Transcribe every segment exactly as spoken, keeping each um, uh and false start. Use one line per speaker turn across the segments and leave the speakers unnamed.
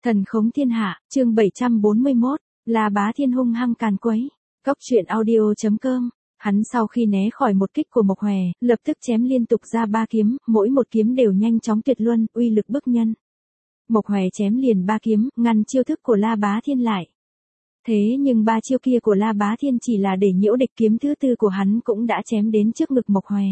Thần khống thiên hạ, chương bảy trăm bốn mươi mốt, La Bá Thiên hung hăng càn quấy. Cốc truyện audio chấm com. Hắn sau khi né khỏi một kích của Mộc Hòe, lập tức chém liên tục ra ba kiếm, mỗi một kiếm đều nhanh chóng tuyệt luân, uy lực bức nhân. Mộc Hòe chém liền ba kiếm, ngăn chiêu thức của La Bá Thiên lại. Thế nhưng ba chiêu kia của La Bá Thiên chỉ là để nhiễu địch, kiếm thứ tư của hắn cũng đã chém đến trước ngực Mộc Hòe.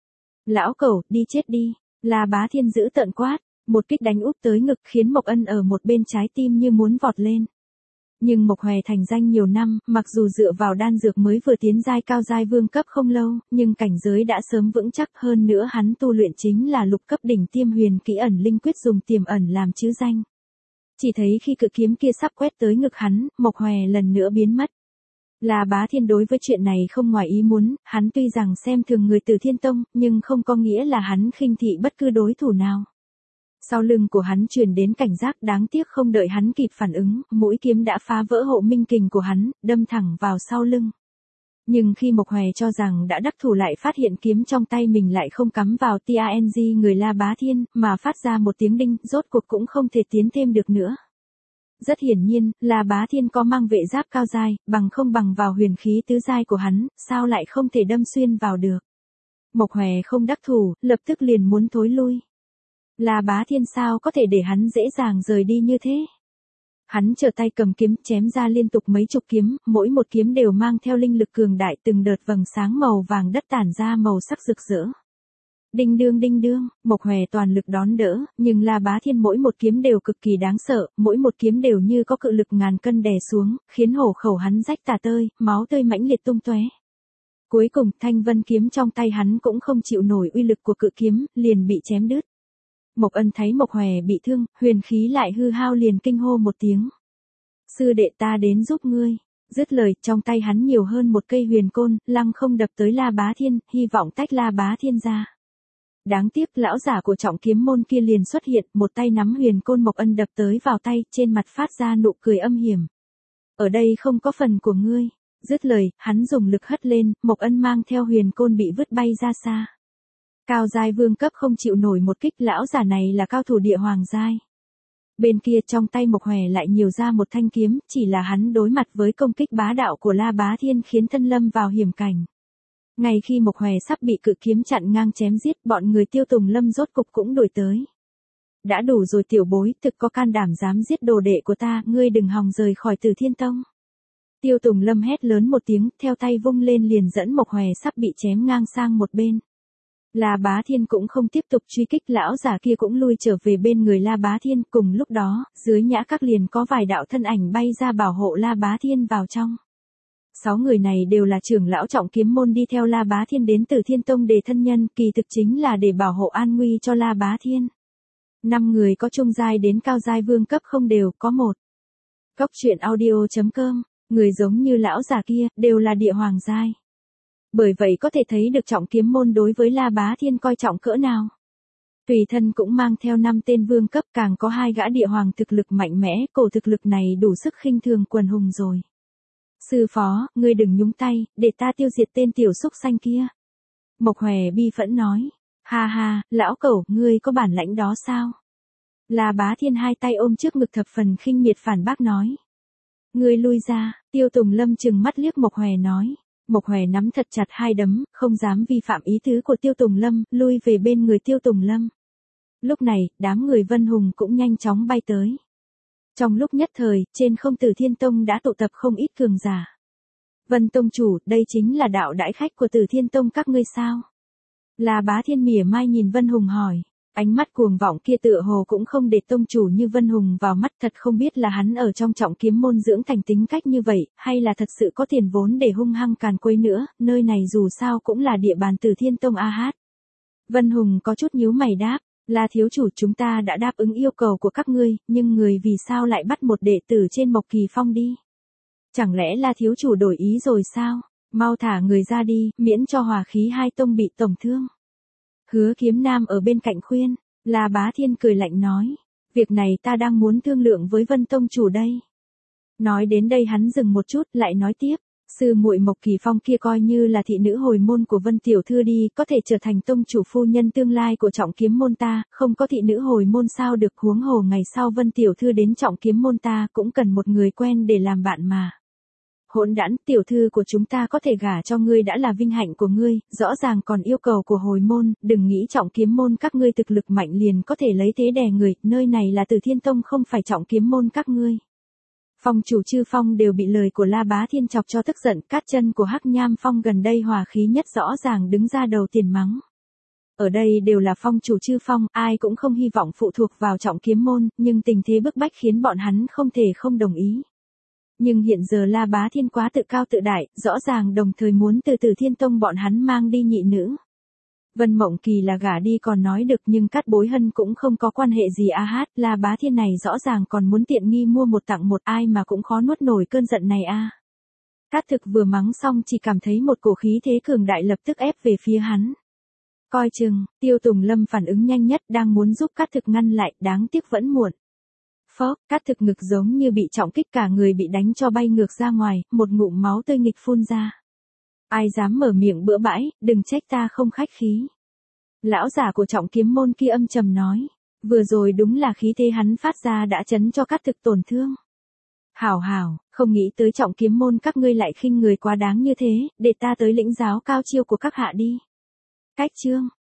Lão cẩu, đi chết đi, La Bá Thiên giữ tợn quát. Một kích đánh úp tới ngực khiến Mộc Ân ở một bên trái tim như muốn vọt lên. Nhưng Mộc Hòe thành danh nhiều năm, mặc dù dựa vào đan dược mới vừa tiến giai cao giai vương cấp không lâu, nhưng cảnh giới đã sớm vững chắc, hơn nữa hắn tu luyện chính là lục cấp đỉnh tiêm huyền kỹ ẩn linh quyết dùng tiềm ẩn làm chữ danh. Chỉ thấy khi cự kiếm kia sắp quét tới ngực hắn, Mộc Hòe lần nữa biến mất. La Bá Thiên đối với chuyện này không ngoài ý muốn, hắn tuy rằng xem thường người Từ Thiên Tông, nhưng không có nghĩa là hắn khinh thị bất cứ đối thủ nào. Sau lưng của hắn truyền đến cảnh giác, đáng tiếc không đợi hắn kịp phản ứng, mũi kiếm đã phá vỡ hộ minh kình của hắn, đâm thẳng vào sau lưng. Nhưng khi Mộc Hòe cho rằng đã đắc thủ lại phát hiện kiếm trong tay mình lại không cắm vào tang người La Bá Thiên, mà phát ra một tiếng đinh, rốt cuộc cũng không thể tiến thêm được nữa. Rất hiển nhiên, La Bá Thiên có mang vệ giáp cao giai, bằng không bằng vào huyền khí tứ giai của hắn, sao lại không thể đâm xuyên vào được. Mộc Hòe không đắc thủ, lập tức liền muốn thối lui. La Bá Thiên sao có thể để hắn dễ dàng rời đi như thế? Hắn trở tay cầm kiếm chém ra liên tục mấy chục kiếm, mỗi một kiếm đều mang theo linh lực cường đại, từng đợt vầng sáng màu vàng đất tản ra màu sắc rực rỡ. Đinh đương đinh đương, Mộc Hòe toàn lực đón đỡ, nhưng La Bá Thiên mỗi một kiếm đều cực kỳ đáng sợ, mỗi một kiếm đều như có cự lực ngàn cân đè xuống, khiến hổ khẩu hắn rách tả tơi, máu tươi mãnh liệt tung tóe. Cuối cùng, thanh vân kiếm trong tay hắn cũng không chịu nổi uy lực của cự kiếm, liền bị chém đứt. Mộc Ân thấy Mộc Hòe bị thương, huyền khí lại hư hao liền kinh hô một tiếng. Sư đệ ta đến giúp ngươi. Dứt lời, trong tay hắn nhiều hơn một cây huyền côn, lăng không đập tới La Bá Thiên, hy vọng tách La Bá Thiên ra. Đáng tiếc lão giả của trọng kiếm môn kia liền xuất hiện, một tay nắm huyền côn Mộc Ân đập tới vào tay, trên mặt phát ra nụ cười âm hiểm. Ở đây không có phần của ngươi. Dứt lời, hắn dùng lực hất lên, Mộc Ân mang theo huyền côn bị vứt bay ra xa. Cao giai vương cấp không chịu nổi một kích, lão giả này là cao thủ địa hoàng giai. Bên kia trong tay Mộc Hòe lại nhiều ra một thanh kiếm, chỉ là hắn đối mặt với công kích bá đạo của La Bá Thiên khiến thân lâm vào hiểm cảnh. Ngay khi Mộc Hòe sắp bị cự kiếm chặn ngang chém giết, bọn người Tiêu Tùng Lâm rốt cục cũng đuổi tới. Đã đủ rồi tiểu bối, thực có can đảm dám giết đồ đệ của ta, ngươi đừng hòng rời khỏi Từ Thiên Tông. Tiêu Tùng Lâm hét lớn một tiếng, theo tay vung lên liền dẫn Mộc Hòe sắp bị chém ngang sang một bên. La Bá Thiên cũng không tiếp tục truy kích, lão giả kia cũng lui trở về bên người La Bá Thiên, cùng lúc đó, dưới nhã các liền có vài đạo thân ảnh bay ra bảo hộ La Bá Thiên vào trong. Sáu người này đều là trưởng lão trọng kiếm môn đi theo La Bá Thiên đến Từ Thiên Tông để thân nhân, kỳ thực chính là để bảo hộ an nguy cho La Bá Thiên. Năm người có trung giai đến cao giai vương cấp không đều, có một. Cốc truyện audio chấm com, người giống như lão giả kia, đều là địa hoàng giai. Bởi vậy có thể thấy được trọng kiếm môn đối với La Bá Thiên coi trọng cỡ nào. Tùy thân cũng mang theo năm tên vương cấp, càng có hai gã địa hoàng thực lực mạnh mẽ, cổ thực lực này đủ sức khinh thường quần hùng rồi. Sư phó, ngươi đừng nhúng tay, để ta tiêu diệt tên tiểu xúc xanh kia. Mộc Hòe bi phẫn nói. Ha ha, lão cẩu, ngươi có bản lãnh đó sao? La Bá Thiên hai tay ôm trước ngực thập phần khinh miệt phản bác nói. Ngươi lui ra, Tiêu Tùng Lâm trừng mắt liếc Mộc Hòe nói. Mộc Hòe nắm thật chặt hai đấm, không dám vi phạm ý tứ của Tiêu Tùng Lâm, lui về bên người Tiêu Tùng Lâm. Lúc này, đám người Vân Hùng cũng nhanh chóng bay tới. Trong lúc nhất thời, trên không Từ Thiên Tông đã tụ tập không ít cường giả. Vân Tông chủ, đây chính là đạo đãi khách của Từ Thiên Tông các ngươi sao? La Bá Thiên mỉa mai nhìn Vân Hùng hỏi. Ánh mắt cuồng vọng kia tựa hồ cũng không để tông chủ như Vân Hùng vào mắt, thật không biết là hắn ở trong trọng kiếm môn dưỡng thành tính cách như vậy, hay là thật sự có tiền vốn để hung hăng càn quấy nữa, nơi này dù sao cũng là địa bàn Từ Thiên Tông a hát. Vân Hùng có chút nhíu mày đáp, là thiếu chủ, chúng ta đã đáp ứng yêu cầu của các ngươi, nhưng người vì sao lại bắt một đệ tử trên Mộc Kỳ Phong đi? Chẳng lẽ là thiếu chủ đổi ý rồi sao? Mau thả người ra đi, miễn cho hòa khí hai tông bị tổn thương. Hứa Kiếm Nam ở bên cạnh khuyên, La Bá Thiên cười lạnh nói, việc này ta đang muốn thương lượng với Vân Tông chủ đây. Nói đến đây hắn dừng một chút, lại nói tiếp, Sư muội Mộc Kỳ Phong kia coi như là thị nữ hồi môn của Vân tiểu thư đi, có thể trở thành tông chủ phu nhân tương lai của Trọng Kiếm môn ta, không có thị nữ hồi môn sao được, huống hồ ngày sau Vân tiểu thư đến Trọng Kiếm môn ta cũng cần một người quen để làm bạn mà. Hỗn đản, tiểu thư của chúng ta có thể gả cho ngươi đã là vinh hạnh của ngươi, rõ ràng còn yêu cầu của hồi môn, đừng nghĩ Trọng Kiếm môn các ngươi thực lực mạnh liền có thể lấy thế đè người, nơi này là Từ Thiên Tông không phải Trọng Kiếm môn các ngươi. Phong chủ Chư Phong đều bị lời của La Bá Thiên chọc cho tức giận, cát chân của Hắc Nham Phong gần đây hòa khí nhất rõ ràng đứng ra đầu tiền mắng. Ở đây đều là phong chủ Chư Phong, ai cũng không hy vọng phụ thuộc vào Trọng Kiếm môn, nhưng tình thế bức bách khiến bọn hắn không thể không đồng ý. Nhưng hiện giờ La Bá Thiên quá tự cao tự đại, rõ ràng đồng thời muốn từ Từ Thiên Tông bọn hắn mang đi nhị nữ. Vân Mộng Kỳ là gả đi còn nói được, nhưng Cát Bối Hân cũng không có quan hệ gì a hát, La Bá Thiên này rõ ràng còn muốn tiện nghi mua một tặng một, ai mà cũng khó nuốt nổi cơn giận này a. Cát Thực vừa mắng xong chỉ cảm thấy một cổ khí thế cường đại lập tức ép về phía hắn. Coi chừng, Tiêu Tùng Lâm phản ứng nhanh nhất đang muốn giúp Cát Thực ngăn lại, đáng tiếc vẫn muộn. Phốc, Cát Thực ngực giống như bị trọng kích, cả người bị đánh cho bay ngược ra ngoài, một ngụm máu tươi nghịch phun ra. Ai dám mở miệng bữa bãi, đừng trách ta không khách khí. Lão giả của Trọng Kiếm môn kia âm trầm nói, vừa rồi đúng là khí thế hắn phát ra đã chấn cho Cát Thực tổn thương. Hảo hảo, không nghĩ tới Trọng Kiếm môn các ngươi lại khinh người quá đáng như thế, để ta tới lĩnh giáo cao chiêu của các hạ đi. Cách chương